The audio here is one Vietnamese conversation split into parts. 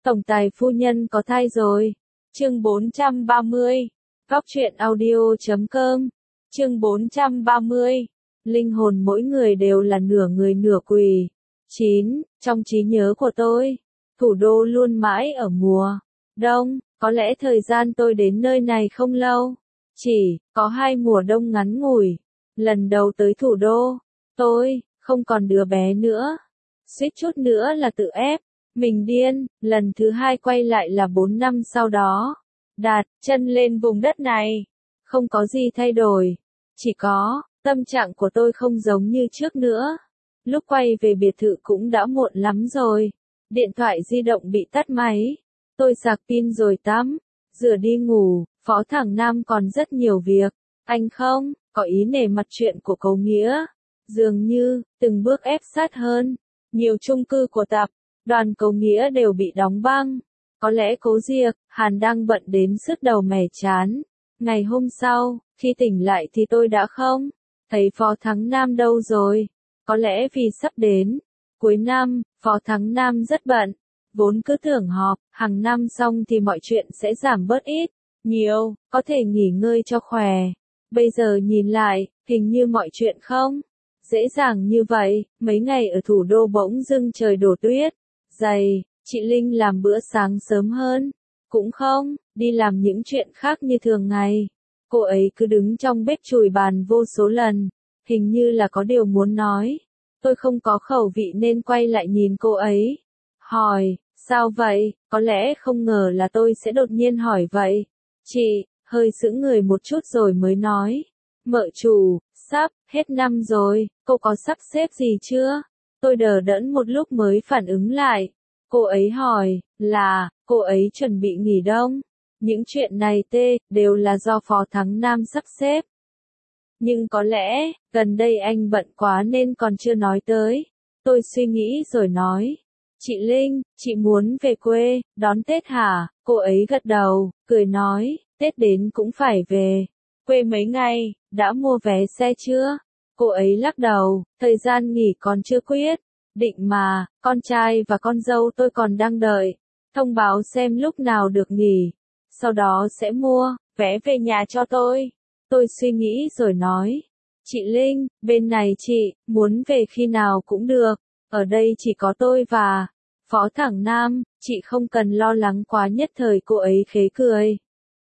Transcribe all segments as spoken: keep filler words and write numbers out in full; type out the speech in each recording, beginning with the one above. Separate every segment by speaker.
Speaker 1: Tổng tài phu nhân có thai rồi. Chương bốn trăm ba mươi. Góc truyện audio chấm com. Chương bốn trăm ba mươi. Linh hồn mỗi người đều là nửa người nửa quỷ. chín. Trong trí nhớ của tôi, thủ đô luôn mãi ở mùa đông, có lẽ thời gian tôi đến nơi này không lâu. Chỉ có hai mùa đông ngắn ngủi. Lần đầu tới thủ đô, tôi không còn đứa bé nữa. Suýt chút nữa là tự ép mình điên. Lần thứ hai quay lại là bốn năm sau đó. Đặt chân lên vùng đất này, không có gì thay đổi. Chỉ có, tâm trạng của tôi không giống như trước nữa. Lúc quay về biệt thự cũng đã muộn lắm rồi. Điện thoại di động bị tắt máy. Tôi sạc pin rồi tắm, rửa đi ngủ. Phó thẳng Nam còn rất nhiều việc. Anh không có ý nể mặt chuyện của cậu Nghĩa. Dường như, từng bước ép sát hơn. Nhiều chung cư của tập đoàn Cậu Nghĩa đều bị đóng băng. Có lẽ Cố Diệc, Hàn đang bận đến sứt đầu mẻ chán. Ngày hôm sau, khi tỉnh lại thì tôi đã không thấy Phó Thắng Nam đâu rồi. Có lẽ vì sắp đến cuối năm, Phó Thắng Nam rất bận. Vốn cứ tưởng họp hàng năm xong thì mọi chuyện sẽ giảm bớt ít nhiều, có thể nghỉ ngơi cho khỏe. Bây giờ nhìn lại, hình như mọi chuyện không dễ dàng như vậy. Mấy ngày ở thủ đô bỗng dưng trời đổ tuyết dày. Chị Linh làm bữa sáng sớm hơn, cũng không đi làm những chuyện khác như thường ngày. Cô ấy cứ đứng trong bếp chùi bàn vô số lần, hình như là có điều muốn nói. Tôi không có khẩu vị nên quay lại nhìn cô ấy. Hỏi, sao vậy? Có lẽ không ngờ là tôi sẽ đột nhiên hỏi vậy. Chị hơi sững người một chút rồi mới nói. Mợ chủ, sắp hết năm rồi, cô có sắp xếp gì chưa? Tôi đờ đẫn một lúc mới phản ứng lại. Cô ấy hỏi, là, cô ấy chuẩn bị nghỉ đông. Những chuyện này tê, đều là do Phó Thắng Nam sắp xếp. Nhưng có lẽ, gần đây anh bận quá nên còn chưa nói tới. Tôi suy nghĩ rồi nói. Chị Linh, chị muốn về quê, đón Tết hả? Cô ấy gật đầu, cười nói, Tết đến cũng phải về. Quê mấy ngày, đã mua vé xe chưa? Cô ấy lắc đầu, thời gian nghỉ còn chưa quyết. Định mà, con trai và con dâu tôi còn đang đợi thông báo xem lúc nào được nghỉ. Sau đó sẽ mua vé về nhà cho tôi. Tôi suy nghĩ rồi nói. Chị Linh, bên này chị muốn về khi nào cũng được. Ở đây chỉ có tôi và Phó Thẳng Nam. Chị không cần lo lắng quá. Nhất thời cô ấy khế cười,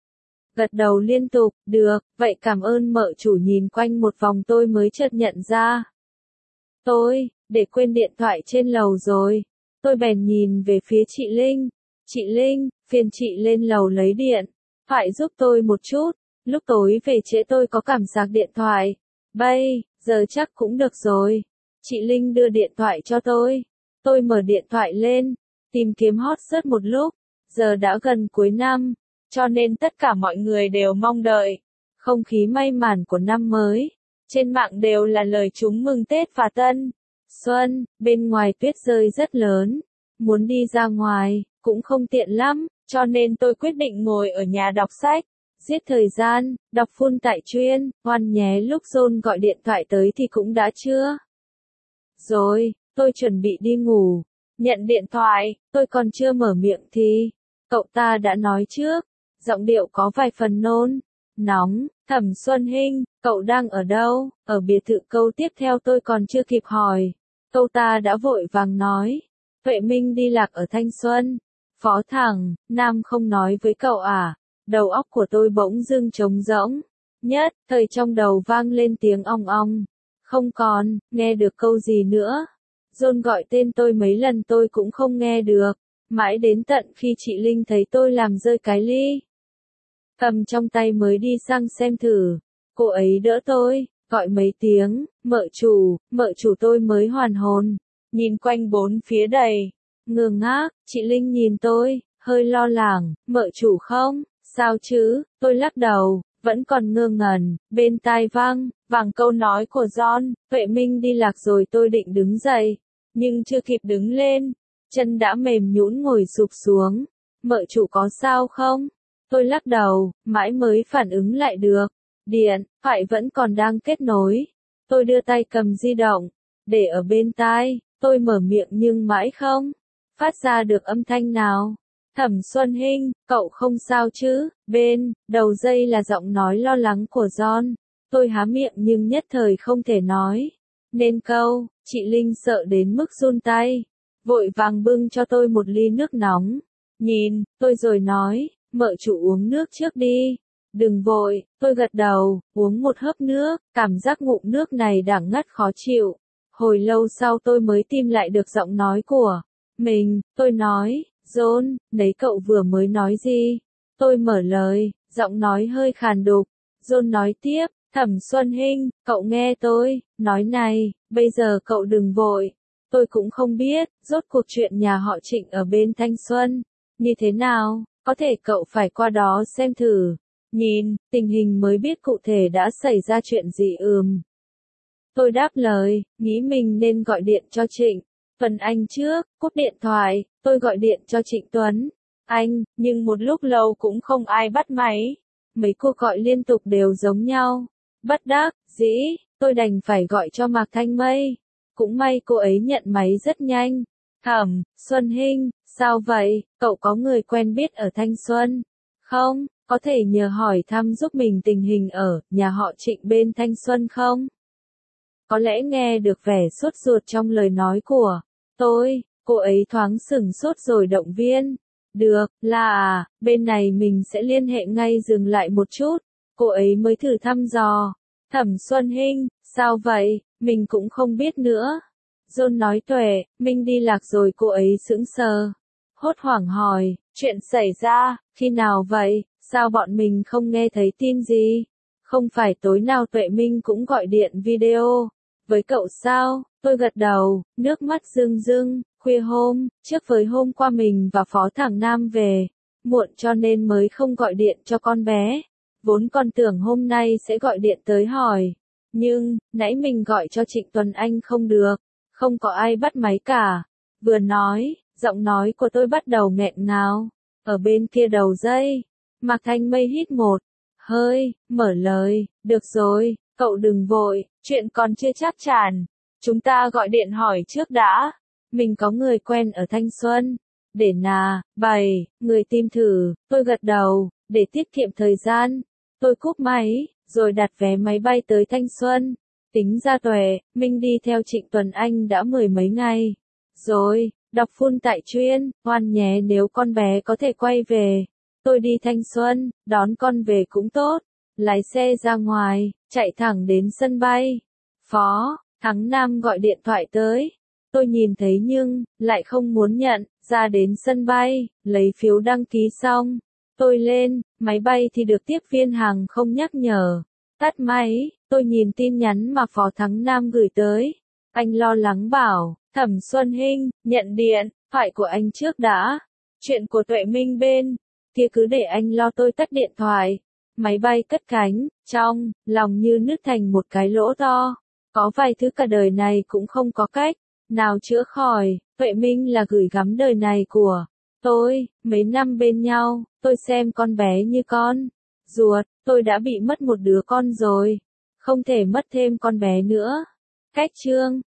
Speaker 1: gật đầu liên tục. Được, vậy cảm ơn mợ chủ. Nhìn quanh một vòng tôi mới chợt nhận ra tôi để quên điện thoại trên lầu rồi. Tôi bèn nhìn về phía chị Linh. Chị Linh, phiền chị lên lầu lấy điện thoại giúp tôi một chút. Lúc tối về trễ tôi có cảm giác điện thoại bây giờ chắc cũng được rồi. Chị Linh đưa điện thoại cho tôi. Tôi mở điện thoại lên, tìm kiếm hot search một lúc. Giờ đã gần cuối năm, cho nên tất cả mọi người đều mong đợi không khí may mắn của năm mới. Trên mạng đều là lời chúc mừng Tết và Tân Xuân. Bên ngoài tuyết rơi rất lớn, muốn đi ra ngoài cũng không tiện lắm, cho nên tôi quyết định ngồi ở nhà đọc sách, giết thời gian, đọc full tại chuyên. Ngoan nhé, lúc John gọi điện thoại tới thì cũng đã trưa rồi. Tôi chuẩn bị đi ngủ, nhận điện thoại, tôi còn chưa mở miệng thì cậu ta đã nói trước, giọng điệu có vài phần nôn nóng. Thẩm Xuân Hinh, cậu đang ở đâu? Ở biệt thự. Câu tiếp theo tôi còn chưa kịp hỏi, cậu ta đã vội vàng nói, Tuệ Minh đi lạc ở Thanh Xuân. Phó Thẳng Nam không nói với cậu à? Đầu óc của tôi bỗng dưng trống rỗng. Nhất thời trong đầu vang lên tiếng ong ong. Không còn nghe được câu gì nữa. John gọi tên tôi mấy lần tôi cũng không nghe được. Mãi đến tận khi chị Linh thấy tôi làm rơi cái ly cầm trong tay mới đi sang xem thử. Cô ấy đỡ tôi, gọi mấy tiếng, mợ chủ, mợ chủ. Tôi mới hoàn hồn, nhìn quanh bốn phía đầy ngơ ngác. Chị Linh nhìn tôi, hơi lo lắng, mợ chủ không sao chứ? Tôi lắc đầu, vẫn còn ngơ ngẩn. Bên tai vang vàng câu nói của John, Tuệ Minh đi lạc rồi. Tôi định đứng dậy, nhưng chưa kịp đứng lên, chân đã mềm nhũn ngồi sụp xuống. Mợ chủ có sao không? Tôi lắc đầu, mãi mới phản ứng lại được. Điện thoại vẫn còn đang kết nối. Tôi đưa tay cầm di động, để ở bên tai. Tôi mở miệng nhưng mãi không phát ra được âm thanh nào. Thẩm Xuân Hinh, cậu không sao chứ? Bên đầu dây là giọng nói lo lắng của John. Tôi há miệng nhưng nhất thời không thể nói nên câu. Chị Linh sợ đến mức run tay, vội vàng bưng cho tôi một ly nước nóng. Nhìn tôi rồi nói, mợ chủ uống nước trước đi. Đừng vội, tôi gật đầu, uống một hớp nước, cảm giác ngụm nước này đắng ngắt khó chịu. Hồi lâu sau tôi mới tìm lại được giọng nói của mình, tôi nói, John, đấy cậu vừa mới nói gì? Tôi mở lời, giọng nói hơi khàn đục. John nói tiếp, Thẩm Xuân Hinh, cậu nghe tôi, nói này, bây giờ cậu đừng vội. Tôi cũng không biết, rốt cuộc chuyện nhà họ Trịnh ở bên Thanh Xuân, như thế nào, có thể cậu phải qua đó xem thử. Nhìn, tình hình mới biết cụ thể đã xảy ra chuyện gì ừm. Tôi đáp lời, nghĩ mình nên gọi điện cho Trịnh Tuấn Anh trước, cúp điện thoại, tôi gọi điện cho Trịnh Tuấn Anh, nhưng một lúc lâu cũng không ai bắt máy. Mấy cuộc gọi liên tục đều giống nhau. Bất đắc dĩ, tôi đành phải gọi cho Mạc Thanh Mây. Cũng may cô ấy nhận máy rất nhanh. Thẩm Xuân Hinh, sao vậy, cậu có người quen biết ở Thanh Xuân không? Có thể nhờ hỏi thăm giúp mình tình hình ở nhà họ Trịnh bên Thanh Xuân không? Có lẽ nghe được vẻ sốt ruột trong lời nói của tôi, cô ấy thoáng sửng sốt rồi động viên. Được, là à, bên này mình sẽ liên hệ ngay dừng lại một chút. Cô ấy mới thử thăm dò. Thẩm Xuân Hinh, sao vậy, mình cũng không biết nữa. John nói tuệ, mình đi lạc rồi cô ấy sững sờ. Hốt hoảng hỏi, chuyện xảy ra, khi nào vậy, sao bọn mình không nghe thấy tin gì? Không phải tối nào Tuệ Minh cũng gọi điện video với cậu sao? Tôi gật đầu, nước mắt rưng rưng, khuya hôm, trước với hôm qua mình và Phó Thẳng Nam về muộn cho nên mới không gọi điện cho con bé. Vốn con tưởng hôm nay sẽ gọi điện tới hỏi, nhưng, nãy mình gọi cho Trịnh Tuấn Anh không được, không có ai bắt máy cả. Vừa nói, giọng nói của tôi bắt đầu nghẹn ngào. Ở bên kia đầu dây, Mạc Thanh Mây hít một hơi, mở lời, được rồi, cậu đừng vội, chuyện còn chưa chắc chắn. Chúng ta gọi điện hỏi trước đã. Mình có người quen ở Thanh Xuân. Để nà, bày, người tìm thử, tôi gật đầu, để tiết kiệm thời gian. Tôi cúp máy, rồi đặt vé máy bay tới Thanh Xuân. Tính ra Tuệ, mình đi theo Trịnh Tuấn Anh đã mười mấy ngày. Rồi, đọc full tại chuyên, ngoan nhé nếu con bé có thể quay về. Tôi đi Thanh Xuân, đón con về cũng tốt. Lái xe ra ngoài, chạy thẳng đến sân bay. Phó Thắng Nam gọi điện thoại tới. Tôi nhìn thấy nhưng, lại không muốn nhận, ra đến sân bay, lấy phiếu đăng ký xong. Tôi lên, máy bay thì được tiếp viên hàng không nhắc nhở. Tắt máy, tôi nhìn tin nhắn mà Phó Thắng Nam gửi tới. Anh lo lắng bảo, Thẩm Xuân Hinh, nhận điện thoại của anh trước đã. Chuyện của Tuệ Minh bên kia cứ để anh lo. Tôi tắt điện thoại. Máy bay cất cánh, trong lòng như nứt thành một cái lỗ to. Có vài thứ cả đời này cũng không có cách nào chữa khỏi. Tuệ Minh là gửi gắm đời này của tôi. Mấy năm bên nhau, tôi xem con bé như con ruột. Tôi đã bị mất một đứa con rồi, không thể mất thêm con bé nữa. Cách chương